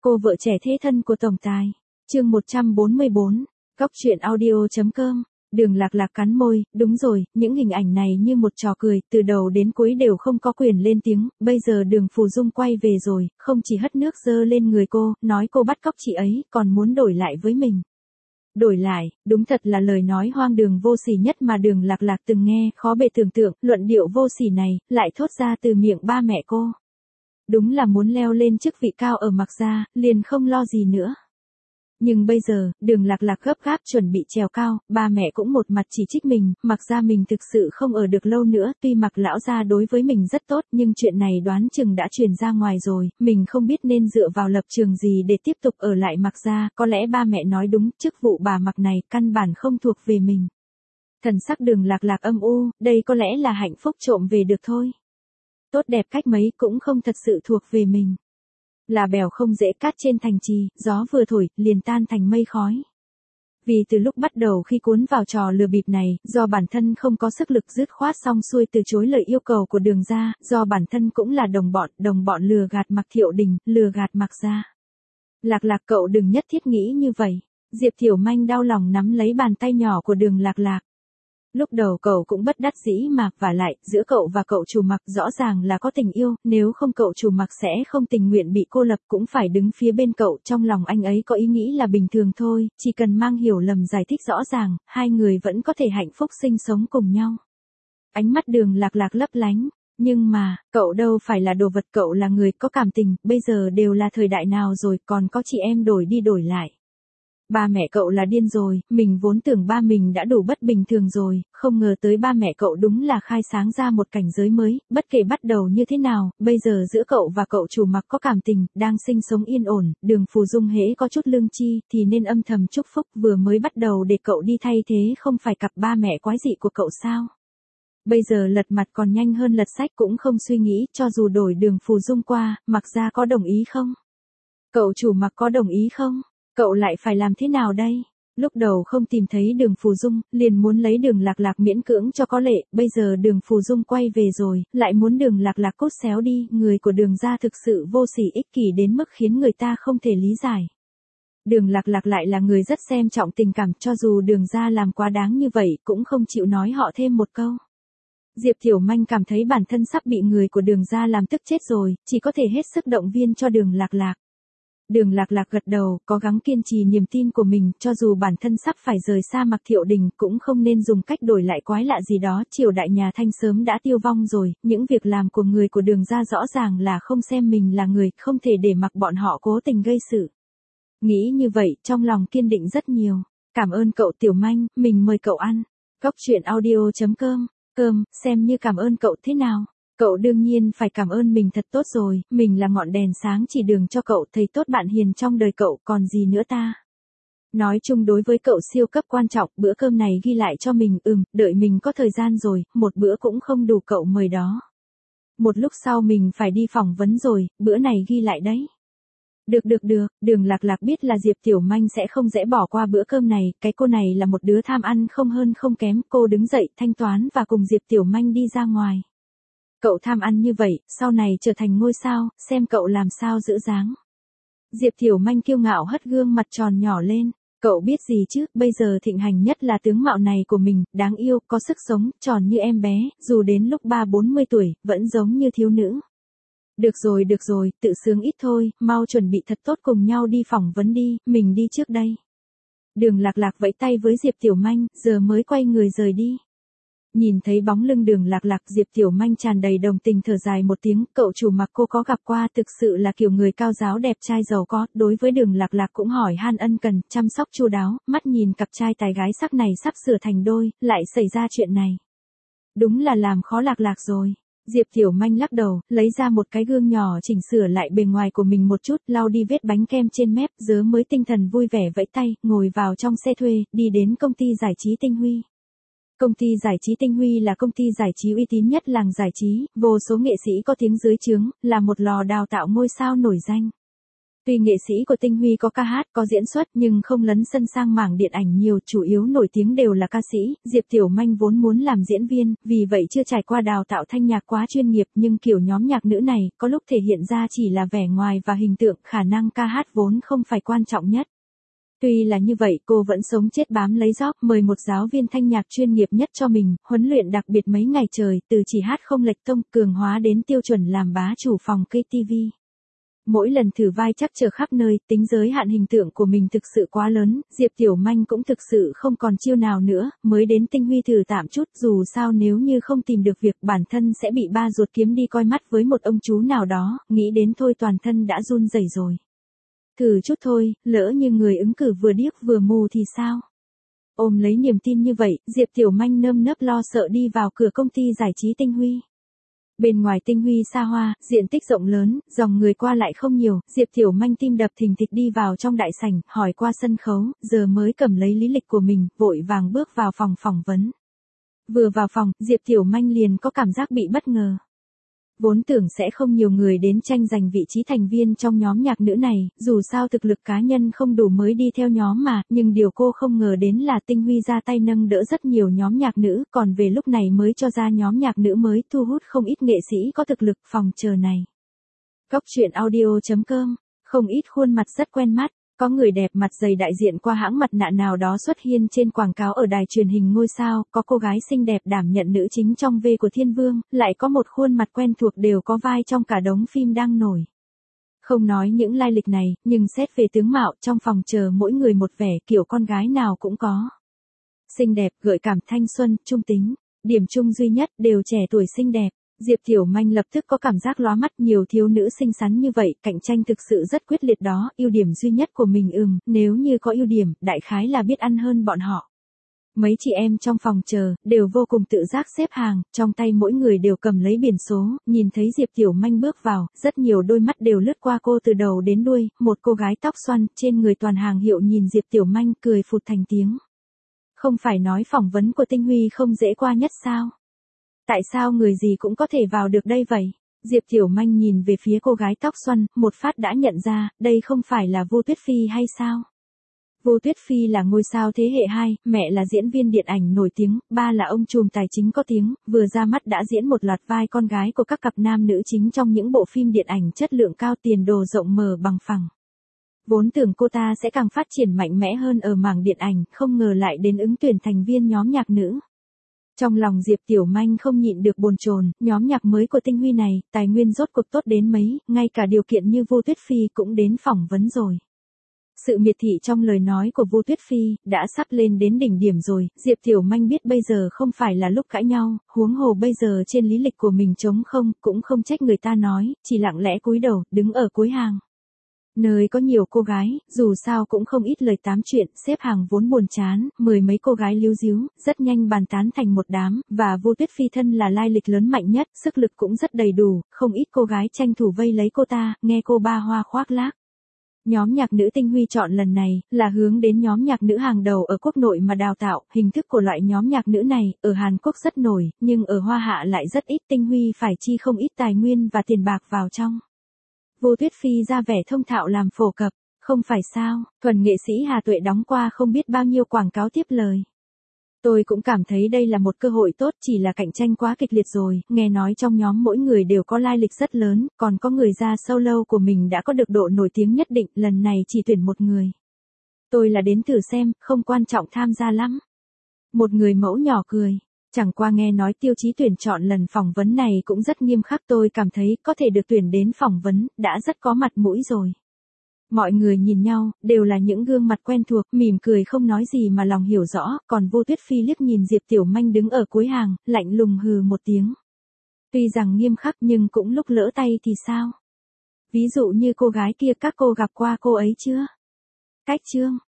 Cô vợ trẻ thế thân của tổng tài. Chương 144. Góc truyện audio.com. Đường Lạc Lạc cắn môi, đúng rồi, những hình ảnh này như một trò cười, từ đầu đến cuối đều không có quyền lên tiếng, bây giờ Đường Phù Dung quay về rồi, không chỉ hất nước dơ lên người cô, nói cô bắt cóc chị ấy, còn muốn đổi lại với mình. Đổi lại, đúng thật là lời nói hoang đường vô sỉ nhất mà Đường Lạc Lạc từng nghe, khó bề tưởng tượng, luận điệu vô sỉ này, lại thốt ra từ miệng ba mẹ cô. Đúng là muốn leo lên chức vị cao ở Mạc Gia, liền không lo gì nữa. Nhưng bây giờ, Đường Lạc Lạc gấp gáp chuẩn bị trèo cao, ba mẹ cũng một mặt chỉ trích mình, Mạc Gia mình thực sự không ở được lâu nữa, tuy Mạc lão gia đối với mình rất tốt, nhưng chuyện này đoán chừng đã truyền ra ngoài rồi, mình không biết nên dựa vào lập trường gì để tiếp tục ở lại Mạc Gia, có lẽ ba mẹ nói đúng, chức vụ bà Mạc này căn bản không thuộc về mình. Thần sắc Đường Lạc Lạc âm u, đây có lẽ là hạnh phúc trộm về được thôi. Tốt đẹp cách mấy cũng không thật sự thuộc về mình. Là bèo không dễ cát trên thành trì, gió vừa thổi, liền tan thành mây khói. Vì từ lúc bắt đầu khi cuốn vào trò lừa bịp này, do bản thân không có sức lực dứt khoát xong xuôi từ chối lời yêu cầu của Đường gia, do bản thân cũng là đồng bọn lừa gạt Mạc Thiệu Đình, lừa gạt Mạc Gia. Lạc Lạc cậu đừng nhất thiết nghĩ như vậy. Diệp Thiểu Manh đau lòng nắm lấy bàn tay nhỏ của Đường Lạc Lạc. Lúc đầu cậu cũng bất đắc dĩ mà, vả lại, giữa cậu và cậu chủ Mạc rõ ràng là có tình yêu, nếu không cậu chủ Mạc sẽ không tình nguyện bị cô lập cũng phải đứng phía bên cậu, trong lòng anh ấy có ý nghĩ là bình thường thôi, chỉ cần mang hiểu lầm giải thích rõ ràng, hai người vẫn có thể hạnh phúc sinh sống cùng nhau. Ánh mắt Đường Lạc Lạc lấp lánh, nhưng mà, cậu đâu phải là đồ vật, cậu là người có cảm tình, bây giờ đều là thời đại nào rồi, còn có chị em đổi đi đổi lại. Ba mẹ cậu là điên rồi, mình vốn tưởng ba mình đã đủ bất bình thường rồi, không ngờ tới ba mẹ cậu đúng là khai sáng ra một cảnh giới mới, bất kể bắt đầu như thế nào, bây giờ giữa cậu và cậu chủ Mạc có cảm tình, đang sinh sống yên ổn, Đường Phù Dung hễ có chút lương chi, thì nên âm thầm chúc phúc, vừa mới bắt đầu để cậu đi thay thế không phải cặp ba mẹ quái dị của cậu sao. Bây giờ lật mặt còn nhanh hơn lật sách cũng không suy nghĩ, cho dù đổi Đường Phù Dung qua, Mạc Gia có đồng ý không? Cậu chủ Mạc có đồng ý không? Cậu lại phải làm thế nào đây? Lúc đầu không tìm thấy Đường Phù Dung, liền muốn lấy Đường Lạc Lạc miễn cưỡng cho có lệ, bây giờ Đường Phù Dung quay về rồi, lại muốn Đường Lạc Lạc cốt xéo đi, người của Đường gia thực sự vô sỉ ích kỷ đến mức khiến người ta không thể lý giải. Đường Lạc Lạc lại là người rất xem trọng tình cảm, cho dù Đường gia làm quá đáng như vậy, cũng không chịu nói họ thêm một câu. Diệp Thiểu Manh cảm thấy bản thân sắp bị người của Đường gia làm tức chết rồi, chỉ có thể hết sức động viên cho Đường Lạc Lạc. Đường Lạc Lạc gật đầu, cố gắng kiên trì niềm tin của mình, cho dù bản thân sắp phải rời xa Mạc Thiệu Đình, cũng không nên dùng cách đổi lại quái lạ gì đó, triều đại nhà Thanh sớm đã tiêu vong rồi, những việc làm của người của Đường gia rõ ràng là không xem mình là người, không thể để mặc bọn họ cố tình gây sự. Nghĩ như vậy, trong lòng kiên định rất nhiều. Cảm ơn cậu Tiểu Manh, mình mời cậu ăn. Góc truyện audio.com, xem như cảm ơn cậu thế nào? Cậu đương nhiên phải cảm ơn mình thật tốt rồi, mình là ngọn đèn sáng chỉ đường cho cậu, thầy tốt bạn hiền trong đời cậu, còn gì nữa ta. Nói chung đối với cậu siêu cấp quan trọng, bữa cơm này ghi lại cho mình, đợi mình có thời gian rồi, một bữa cũng không đủ cậu mời đó. Một lúc sau mình phải đi phỏng vấn rồi, bữa này ghi lại đấy. Được, Đường Lạc Lạc biết là Diệp Tiểu Manh sẽ không dễ bỏ qua bữa cơm này, cái cô này là một đứa tham ăn không hơn không kém, cô đứng dậy, thanh toán và cùng Diệp Tiểu Manh đi ra ngoài. Cậu tham ăn như vậy, sau này trở thành ngôi sao, xem cậu làm sao giữ dáng. Diệp Thiểu Manh kiêu ngạo hất gương mặt tròn nhỏ lên, cậu biết gì chứ, bây giờ thịnh hành nhất là tướng mạo này của mình, đáng yêu, có sức sống, tròn như em bé, dù đến lúc 30-40 tuổi, vẫn giống như thiếu nữ. Được rồi, tự sướng ít thôi, mau chuẩn bị thật tốt cùng nhau đi phỏng vấn đi, mình đi trước đây. Đường Lạc Lạc vẫy tay với Diệp Tiểu Manh, giờ mới quay người rời đi. Nhìn thấy bóng lưng Đường Lạc Lạc, Diệp Tiểu Manh tràn đầy đồng tình thở dài một tiếng, cậu chủ Mạc cô có gặp qua, thực sự là kiểu người cao giáo đẹp trai giàu có, đối với Đường Lạc Lạc cũng hỏi han ân cần, chăm sóc chu đáo, mắt nhìn cặp trai tài gái sắc này sắp sửa thành đôi, lại xảy ra chuyện này. Đúng là làm khó Lạc Lạc rồi. Diệp Tiểu Manh lắc đầu, lấy ra một cái gương nhỏ chỉnh sửa lại bề ngoài của mình một chút, lau đi vết bánh kem trên mép, giờ mới tinh thần vui vẻ vẫy tay, ngồi vào trong xe thuê, đi đến công ty giải trí Tinh Huy. Công ty giải trí Tinh Huy là công ty giải trí uy tín nhất làng giải trí, vô số nghệ sĩ có tiếng dưới trướng, là một lò đào tạo ngôi sao nổi danh. Tuy nghệ sĩ của Tinh Huy có ca hát, có diễn xuất nhưng không lấn sân sang mảng điện ảnh nhiều, chủ yếu nổi tiếng đều là ca sĩ. Diệp Tiểu Manh vốn muốn làm diễn viên, vì vậy chưa trải qua đào tạo thanh nhạc quá chuyên nghiệp, nhưng kiểu nhóm nhạc nữ này, có lúc thể hiện ra chỉ là vẻ ngoài và hình tượng, khả năng ca hát vốn không phải quan trọng nhất. Tuy là như vậy, cô vẫn sống chết bám lấy job, mời một giáo viên thanh nhạc chuyên nghiệp nhất cho mình, huấn luyện đặc biệt mấy ngày trời, từ chỉ hát không lệch tông, cường hóa đến tiêu chuẩn làm bá chủ phòng KTV. Mỗi lần thử vai chắc trở khắp nơi, tính giới hạn hình tượng của mình thực sự quá lớn, Diệp Tiểu Manh cũng thực sự không còn chiêu nào nữa, mới đến Tinh Huy thử tạm chút, dù sao nếu như không tìm được việc bản thân sẽ bị ba ruột kiếm đi coi mắt với một ông chú nào đó, nghĩ đến thôi toàn thân đã run rẩy rồi. Thử chút thôi, lỡ như người ứng cử vừa điếc vừa mù thì sao? Ôm lấy niềm tin như vậy, Diệp Tiểu Manh nơm nớp lo sợ đi vào cửa công ty giải trí Tinh Huy. Bên ngoài Tinh Huy xa hoa, diện tích rộng lớn, dòng người qua lại không nhiều, Diệp Tiểu Manh tim đập thình thịch đi vào trong đại sảnh, hỏi qua sân khấu, giờ mới cầm lấy lý lịch của mình, vội vàng bước vào phòng phỏng vấn. Vừa vào phòng, Diệp Tiểu Manh liền có cảm giác bị bất ngờ. Vốn tưởng sẽ không nhiều người đến tranh giành vị trí thành viên trong nhóm nhạc nữ này, dù sao thực lực cá nhân không đủ mới đi theo nhóm mà, nhưng điều cô không ngờ đến là Tinh Huy ra tay nâng đỡ rất nhiều nhóm nhạc nữ, còn về lúc này mới cho ra nhóm nhạc nữ mới thu hút không ít nghệ sĩ có thực lực phòng chờ này. Cóc truyện audio.com, không ít khuôn mặt rất quen mắt. Có người đẹp mặt dày đại diện qua hãng mặt nạ nào đó xuất hiện trên quảng cáo ở đài truyền hình ngôi sao, có cô gái xinh đẹp đảm nhận nữ chính trong V của Thiên Vương, lại có một khuôn mặt quen thuộc đều có vai trong cả đống phim đang nổi. Không nói những lai lịch này, nhưng xét về tướng mạo, trong phòng chờ mỗi người một vẻ, kiểu con gái nào cũng có. Xinh đẹp, gợi cảm, thanh xuân, trung tính, điểm chung duy nhất đều trẻ tuổi xinh đẹp. Diệp Tiểu Manh lập tức có cảm giác lóa mắt, nhiều thiếu nữ xinh xắn như vậy, cạnh tranh thực sự rất quyết liệt đó, ưu điểm duy nhất của mình nếu như có ưu điểm, đại khái là biết ăn hơn bọn họ. Mấy chị em trong phòng chờ, đều vô cùng tự giác xếp hàng, trong tay mỗi người đều cầm lấy biển số, nhìn thấy Diệp Tiểu Manh bước vào, rất nhiều đôi mắt đều lướt qua cô từ đầu đến đuôi, một cô gái tóc xoăn, trên người toàn hàng hiệu nhìn Diệp Tiểu Manh cười phụt thành tiếng. Không phải nói phỏng vấn của Tinh Huy không dễ qua nhất sao? Tại sao người gì cũng có thể vào được đây vậy? Diệp Tiểu Manh nhìn về phía cô gái tóc xoăn, một phát đã nhận ra, đây không phải là Vu Tuyết Phi hay sao? Vu Tuyết Phi là ngôi sao thế hệ 2, mẹ là diễn viên điện ảnh nổi tiếng, ba là ông trùm tài chính có tiếng, vừa ra mắt đã diễn một loạt vai con gái của các cặp nam nữ chính trong những bộ phim điện ảnh chất lượng cao, tiền đồ rộng mở bằng phẳng. Vốn tưởng cô ta sẽ càng phát triển mạnh mẽ hơn ở mảng điện ảnh, không ngờ lại đến ứng tuyển thành viên nhóm nhạc nữ. Trong lòng Diệp Tiểu Manh không nhịn được bồn chồn, nhóm nhạc mới của Tinh Huy này, tài nguyên rốt cuộc tốt đến mấy, ngay cả điều kiện như Vu Tuyết Phi cũng đến phỏng vấn rồi. Sự miệt thị trong lời nói của Vu Tuyết Phi đã sắp lên đến đỉnh điểm rồi, Diệp Tiểu Manh biết bây giờ không phải là lúc cãi nhau, huống hồ bây giờ trên lý lịch của mình trống không, cũng không trách người ta nói, chỉ lặng lẽ cúi đầu, đứng ở cuối hàng. Nơi có nhiều cô gái, dù sao cũng không ít lời tám chuyện, xếp hàng vốn buồn chán, mười mấy cô gái líu díu, rất nhanh bàn tán thành một đám, và Vu Tuyết Phi thân là lai lịch lớn mạnh nhất, sức lực cũng rất đầy đủ, không ít cô gái tranh thủ vây lấy cô ta, nghe cô ba hoa khoác lác. Nhóm nhạc nữ Tinh Huy chọn lần này, là hướng đến nhóm nhạc nữ hàng đầu ở quốc nội mà đào tạo, hình thức của loại nhóm nhạc nữ này, ở Hàn Quốc rất nổi, nhưng ở Hoa Hạ lại rất ít, Tinh Huy phải chi không ít tài nguyên và tiền bạc vào trong. Vu Tuyết Phi ra vẻ thông thạo làm phổ cập, không phải sao, thuần nghệ sĩ Hà Tuệ đóng qua không biết bao nhiêu quảng cáo tiếp lời. Tôi cũng cảm thấy đây là một cơ hội tốt, chỉ là cạnh tranh quá kịch liệt rồi, nghe nói trong nhóm mỗi người đều có lai lịch rất lớn, còn có người ra solo của mình đã có được độ nổi tiếng nhất định, lần này chỉ tuyển một người. Tôi là đến thử xem, không quan trọng tham gia lắm. Một người mẫu nhỏ cười. Chẳng qua nghe nói tiêu chí tuyển chọn lần phỏng vấn này cũng rất nghiêm khắc, tôi cảm thấy có thể được tuyển đến phỏng vấn, đã rất có mặt mũi rồi. Mọi người nhìn nhau, đều là những gương mặt quen thuộc, mỉm cười không nói gì mà lòng hiểu rõ, còn Vu Tuyết Phi liếc nhìn Diệp Tiểu Manh đứng ở cuối hàng, lạnh lùng hừ một tiếng. Tuy rằng nghiêm khắc nhưng cũng lúc lỡ tay thì sao? Ví dụ như cô gái kia, các cô gặp qua cô ấy chưa? Cách chương